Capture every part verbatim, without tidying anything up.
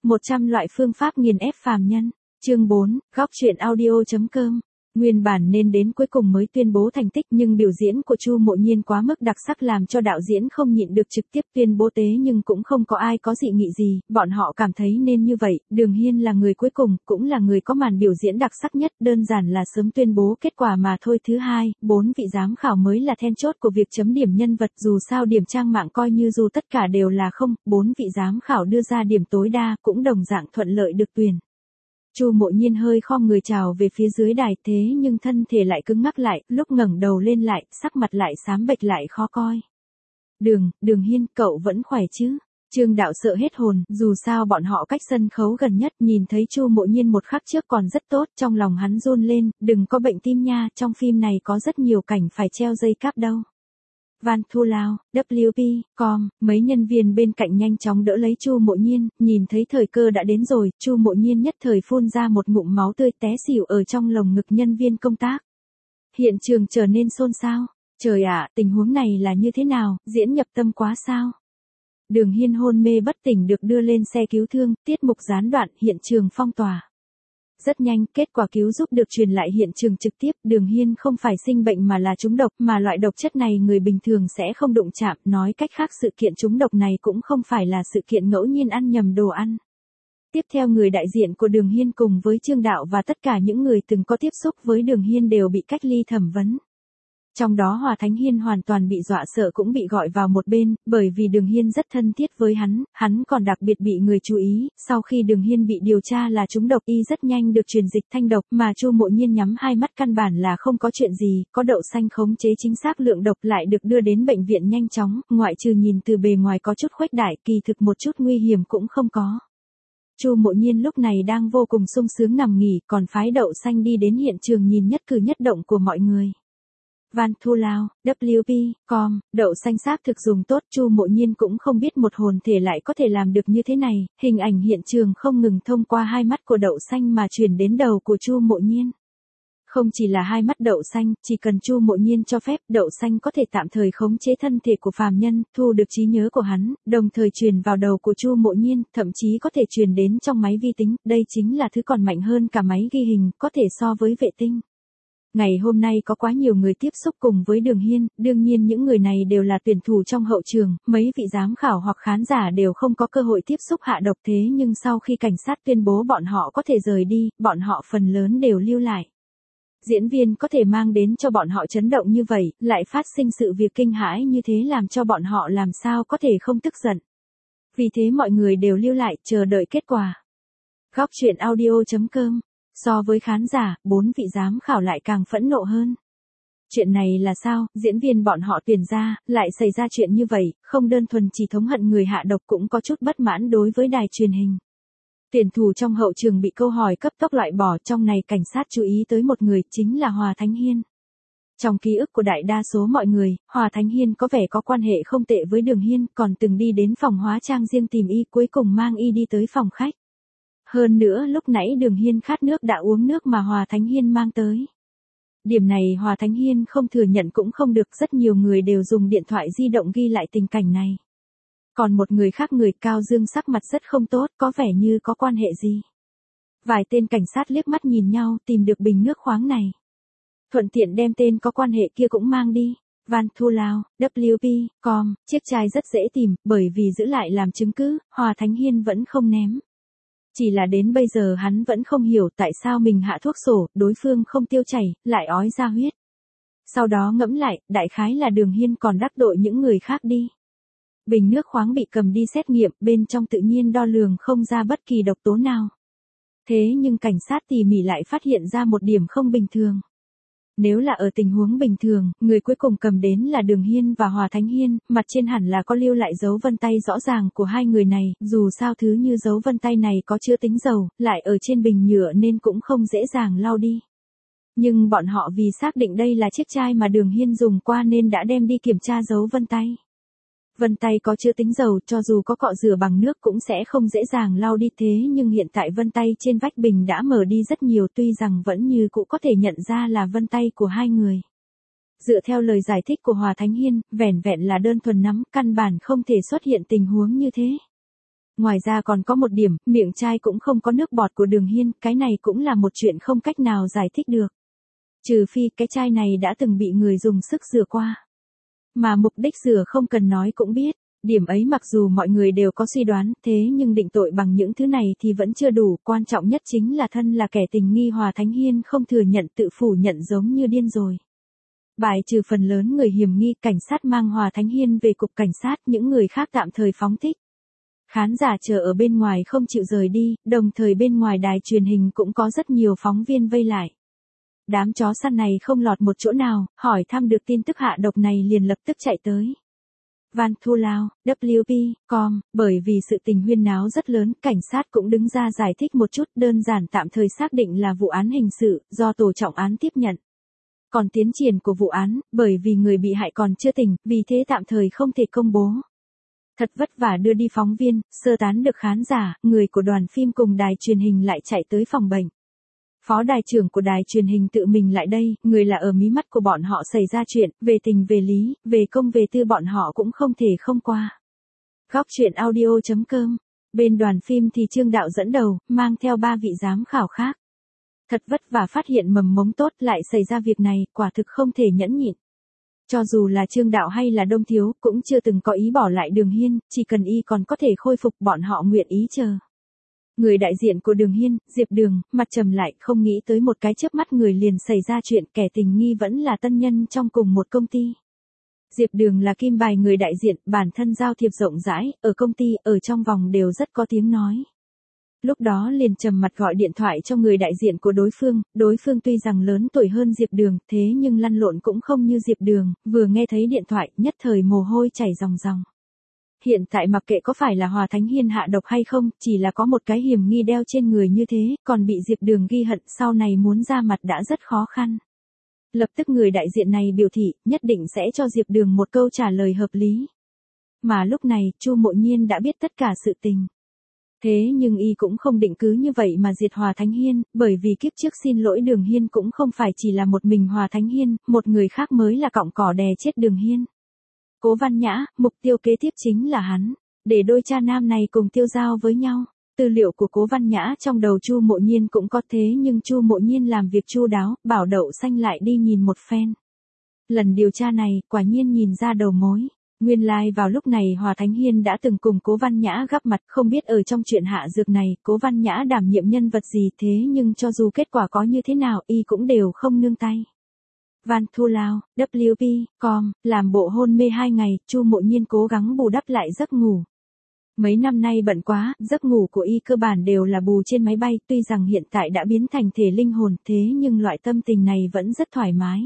một trăm loại phương pháp nghiền ép phàm nhân. Chương bốn, góc truyện audio.com. Nguyên bản nên đến cuối cùng mới tuyên bố thành tích, nhưng biểu diễn của Chu Mộ Nhiên quá mức đặc sắc làm cho đạo diễn không nhịn được trực tiếp tuyên bố tế, nhưng cũng không có ai có dị nghị gì, bọn họ cảm thấy nên như vậy. Đường Hiên là người cuối cùng, cũng là người có màn biểu diễn đặc sắc nhất, đơn giản là sớm tuyên bố kết quả mà thôi. Thứ hai, bốn vị giám khảo mới là then chốt của việc chấm điểm nhân vật, dù sao điểm trang mạng coi như dù tất cả đều là không, bốn vị giám khảo đưa ra điểm tối đa cũng đồng dạng thuận lợi được tuyển. Chu Mộ Nhiên hơi khom người chào về phía dưới đài, thế nhưng thân thể lại cứng ngắc lại, lúc ngẩng đầu lên lại, sắc mặt lại xám bệch lại khó coi. Đường, Đường Hiên, cậu vẫn khỏe chứ? Trương Đạo sợ hết hồn, dù sao bọn họ cách sân khấu gần nhất, nhìn thấy Chu Mộ Nhiên một khắc trước còn rất tốt, trong lòng hắn run lên, đừng có bệnh tim nha, trong phim này có rất nhiều cảnh phải treo dây cáp đâu. Van Thu Lao, W P, com, mấy nhân viên bên cạnh nhanh chóng đỡ lấy Chu Mộ Nhiên, nhìn thấy thời cơ đã đến rồi, Chu Mộ Nhiên nhất thời phun ra một ngụm máu tươi té xỉu ở trong lồng ngực nhân viên công tác. Hiện trường trở nên xôn xao. Trời ạ, tình huống này là như thế nào, diễn nhập tâm quá sao? Đường Hiên hôn mê bất tỉnh được đưa lên xe cứu thương, tiết mục gián đoạn, hiện trường phong tỏa. Rất nhanh, kết quả cứu giúp được truyền lại hiện trường trực tiếp, Đường Hiên không phải sinh bệnh mà là trúng độc, mà loại độc chất này người bình thường sẽ không đụng chạm, nói cách khác sự kiện trúng độc này cũng không phải là sự kiện ngẫu nhiên ăn nhầm đồ ăn. Tiếp theo người đại diện của Đường Hiên cùng với Trương Đạo và tất cả những người từng có tiếp xúc với Đường Hiên đều bị cách ly thẩm vấn. Trong đó Hòa Thánh Hiên hoàn toàn bị dọa sợ cũng bị gọi vào một bên, bởi vì Đường Hiên rất thân thiết với hắn, hắn còn đặc biệt bị người chú ý, sau khi Đường Hiên bị điều tra là trúng độc y rất nhanh được truyền dịch thanh độc, mà Chu Mộ Nhiên nhắm hai mắt căn bản là không có chuyện gì, có đậu xanh khống chế chính xác lượng độc lại được đưa đến bệnh viện nhanh chóng, ngoại trừ nhìn từ bề ngoài có chút khuếch đại, kỳ thực một chút nguy hiểm cũng không có. Chu Mộ Nhiên lúc này đang vô cùng sung sướng nằm nghỉ, còn phái đậu xanh đi đến hiện trường nhìn nhất cử nhất động của mọi người. Van Thu Lao, W P, com, đậu xanh xác thực dùng tốt, Chu Mộ Nhiên cũng không biết một hồn thể lại có thể làm được như thế này, hình ảnh hiện trường không ngừng thông qua hai mắt của đậu xanh mà truyền đến đầu của Chu Mộ Nhiên. Không chỉ là hai mắt đậu xanh, chỉ cần Chu Mộ Nhiên cho phép, đậu xanh có thể tạm thời khống chế thân thể của phàm nhân, thu được trí nhớ của hắn, đồng thời truyền vào đầu của Chu Mộ Nhiên, thậm chí có thể truyền đến trong máy vi tính, đây chính là thứ còn mạnh hơn cả máy ghi hình, có thể so với vệ tinh. Ngày hôm nay có quá nhiều người tiếp xúc cùng với Đường Hiên, đương nhiên những người này đều là tuyển thủ trong hậu trường, mấy vị giám khảo hoặc khán giả đều không có cơ hội tiếp xúc hạ độc, thế nhưng sau khi cảnh sát tuyên bố bọn họ có thể rời đi, bọn họ phần lớn đều lưu lại. Diễn viên có thể mang đến cho bọn họ chấn động như vậy, lại phát sinh sự việc kinh hãi như thế làm cho bọn họ làm sao có thể không tức giận. Vì thế mọi người đều lưu lại, chờ đợi kết quả. Góc truyện audio.com. So với khán giả, bốn vị giám khảo lại càng phẫn nộ hơn. Chuyện này là sao, diễn viên bọn họ tuyển ra, lại xảy ra chuyện như vậy, không đơn thuần chỉ thống hận người hạ độc cũng có chút bất mãn đối với đài truyền hình. Tuyển thủ trong hậu trường bị câu hỏi cấp tốc loại bỏ, trong này cảnh sát chú ý tới một người, chính là Hòa Thánh Hiên. Trong ký ức của đại đa số mọi người, Hòa Thánh Hiên có vẻ có quan hệ không tệ với Đường Hiên, còn từng đi đến phòng hóa trang riêng tìm y, cuối cùng mang y đi tới phòng khách. Hơn nữa lúc nãy Đường Hiên khát nước đã uống nước mà Hòa Thánh Hiên mang tới. Điểm này Hòa Thánh Hiên không thừa nhận cũng không được, rất nhiều người đều dùng điện thoại di động ghi lại tình cảnh này. Còn một người khác, người Cao Dương, sắc mặt rất không tốt, có vẻ như có quan hệ gì. Vài tên cảnh sát liếc mắt nhìn nhau, tìm được bình nước khoáng này. Thuận tiện đem tên có quan hệ kia cũng mang đi. Van Thu Lao, W P, com, chiếc chai rất dễ tìm, bởi vì giữ lại làm chứng cứ, Hòa Thánh Hiên vẫn không ném. Chỉ là đến bây giờ hắn vẫn không hiểu tại sao mình hạ thuốc sổ, đối phương không tiêu chảy, lại ói ra huyết. Sau đó ngẫm lại, đại khái là Đường Hiên còn đắc tội những người khác đi. Bình nước khoáng bị cầm đi xét nghiệm, bên trong tự nhiên đo lường không ra bất kỳ độc tố nào. Thế nhưng cảnh sát tỉ mỉ lại phát hiện ra một điểm không bình thường. Nếu là ở tình huống bình thường, người cuối cùng cầm đến là Đường Hiên và Hòa Thánh Hiên, mặt trên hẳn là có lưu lại dấu vân tay rõ ràng của hai người này, dù sao thứ như dấu vân tay này có chứa tính dầu, lại ở trên bình nhựa nên cũng không dễ dàng lau đi. Nhưng bọn họ vì xác định đây là chiếc chai mà Đường Hiên dùng qua nên đã đem đi kiểm tra dấu vân tay. Vân tay có chứa tính dầu, cho dù có cọ rửa bằng nước cũng sẽ không dễ dàng lau đi, thế nhưng hiện tại vân tay trên vách bình đã mở đi rất nhiều, tuy rằng vẫn như cũ có thể nhận ra là vân tay của hai người. Dựa theo lời giải thích của Hòa Thánh Hiên, vẻn vẹn là đơn thuần nắm, căn bản không thể xuất hiện tình huống như thế. Ngoài ra còn có một điểm, miệng chai cũng không có nước bọt của Đường Hiên, cái này cũng là một chuyện không cách nào giải thích được. Trừ phi cái chai này đã từng bị người dùng sức rửa qua. Mà mục đích rửa không cần nói cũng biết, điểm ấy mặc dù mọi người đều có suy đoán, thế nhưng định tội bằng những thứ này thì vẫn chưa đủ, quan trọng nhất chính là thân là kẻ tình nghi Hòa Thánh Hiên không thừa nhận tự phủ nhận giống như điên rồi. Bài trừ phần lớn người hiểm nghi, cảnh sát mang Hòa Thánh Hiên về cục cảnh sát, những người khác tạm thời phóng thích. Khán giả chờ ở bên ngoài không chịu rời đi, đồng thời bên ngoài đài truyền hình cũng có rất nhiều phóng viên vây lại. Đám chó săn này không lọt một chỗ nào, hỏi thăm được tin tức hạ độc này liền lập tức chạy tới. Van Thu Lao, W P, com, bởi vì sự tình huyên náo rất lớn, cảnh sát cũng đứng ra giải thích một chút, đơn giản tạm thời xác định là vụ án hình sự, do tổ trọng án tiếp nhận. Còn tiến triển của vụ án, bởi vì người bị hại còn chưa tỉnh, vì thế tạm thời không thể công bố. Thật vất vả đưa đi phóng viên, sơ tán được khán giả, người của đoàn phim cùng đài truyền hình lại chạy tới phòng bệnh. Phó đài trưởng của đài truyền hình tự mình lại đây, người là ở mí mắt của bọn họ xảy ra chuyện, về tình về lý, về công về tư bọn họ cũng không thể không qua. Góc truyện audio chấm com. Bên đoàn phim thì Trương Đạo dẫn đầu, mang theo ba vị giám khảo khác. Thật vất vả phát hiện mầm mống tốt lại xảy ra việc này, quả thực không thể nhẫn nhịn. Cho dù là Trương Đạo hay là Đông Thiếu, cũng chưa từng có ý bỏ lại Đường Hiên, chỉ cần y còn có thể khôi phục bọn họ nguyện ý chờ. Người đại diện của Đường Hiên, Diệp Đường, mặt trầm lại, không nghĩ tới một cái chớp mắt người liền xảy ra chuyện, kẻ tình nghi vẫn là tân nhân trong cùng một công ty. Diệp Đường là kim bài người đại diện, bản thân giao thiệp rộng rãi, ở công ty, ở trong vòng đều rất có tiếng nói. Lúc đó liền trầm mặt gọi điện thoại cho người đại diện của đối phương, đối phương tuy rằng lớn tuổi hơn Diệp Đường, thế nhưng lăn lộn cũng không như Diệp Đường, vừa nghe thấy điện thoại, nhất thời mồ hôi chảy ròng ròng. Hiện tại mặc kệ có phải là Hòa Thánh Hiên hạ độc hay không, chỉ là có một cái hiểm nghi đeo trên người như thế, còn bị Diệp Đường ghi hận, sau này muốn ra mặt đã rất khó khăn. Lập tức người đại diện này biểu thị, nhất định sẽ cho Diệp Đường một câu trả lời hợp lý. Mà lúc này, Chu Mộ Nhiên đã biết tất cả sự tình. Thế nhưng y cũng không định cứ như vậy mà diệt Hòa Thánh Hiên, bởi vì kiếp trước xin lỗi Đường Hiên cũng không phải chỉ là một mình Hòa Thánh Hiên, một người khác mới là cọng cỏ đè chết Đường Hiên. Cố Văn Nhã, mục tiêu kế tiếp chính là hắn, để đôi cha nam này cùng tiêu giao với nhau. Tư liệu của Cố Văn Nhã trong đầu Chu Mộ Nhiên cũng có, thế nhưng Chu Mộ Nhiên làm việc chu đáo, bảo Đậu Xanh lại đi nhìn một phen. Lần điều tra này, quả nhiên nhìn ra đầu mối. Nguyên lai like vào lúc này Hòa Thánh Hiên đã từng cùng Cố Văn Nhã gặp mặt, không biết ở trong chuyện hạ dược này, Cố Văn Nhã đảm nhiệm nhân vật gì, thế nhưng cho dù kết quả có như thế nào, y cũng đều không nương tay. Van Thu Lao, W P, com, làm bộ hôn mê hai ngày, Chu Mộ Nhiên cố gắng bù đắp lại giấc ngủ. Mấy năm nay bận quá, giấc ngủ của y cơ bản đều là bù trên máy bay, tuy rằng hiện tại đã biến thành thể linh hồn, thế nhưng loại tâm tình này vẫn rất thoải mái.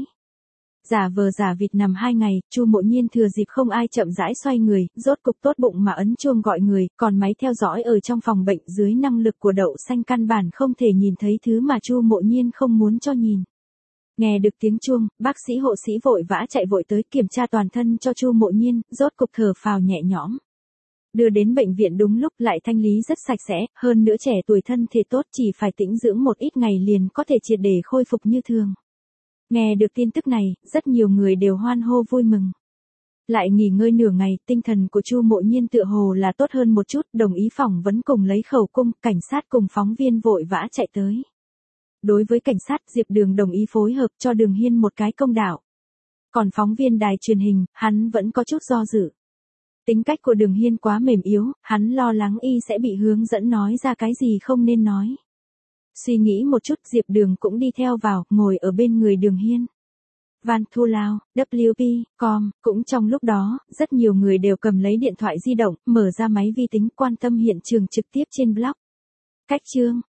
Giả vờ giả vịt nằm hai ngày, Chu Mộ Nhiên thừa dịp không ai chậm rãi xoay người, rốt cục tốt bụng mà ấn chuông gọi người, còn máy theo dõi ở trong phòng bệnh dưới năng lực của Đậu Xanh căn bản không thể nhìn thấy thứ mà Chu Mộ Nhiên không muốn cho nhìn. Nghe được tiếng chuông, bác sĩ hộ sĩ vội vã chạy vội tới kiểm tra toàn thân cho Chu Mộ Nhiên, rốt cục thở phào nhẹ nhõm. Đưa đến bệnh viện đúng lúc, lại thanh lý rất sạch sẽ, hơn nữa trẻ tuổi thân thể tốt, chỉ phải tĩnh dưỡng một ít ngày liền có thể triệt để khôi phục như thường. Nghe được tin tức này, rất nhiều người đều hoan hô vui mừng. Lại nghỉ ngơi nửa ngày, tinh thần của Chu Mộ Nhiên tựa hồ là tốt hơn một chút, đồng ý phỏng vấn cùng lấy khẩu cung, cảnh sát cùng phóng viên vội vã chạy tới. Đối với cảnh sát, Diệp Đường đồng ý phối hợp cho Đường Hiên một cái công đạo. Còn phóng viên đài truyền hình, hắn vẫn có chút do dự. Tính cách của Đường Hiên quá mềm yếu, hắn lo lắng y sẽ bị hướng dẫn nói ra cái gì không nên nói. Suy nghĩ một chút, Diệp Đường cũng đi theo vào, ngồi ở bên người Đường Hiên. Van Thu Lao, W P, com, cũng trong lúc đó, rất nhiều người đều cầm lấy điện thoại di động, mở ra máy vi tính quan tâm hiện trường trực tiếp trên blog. Cách chương,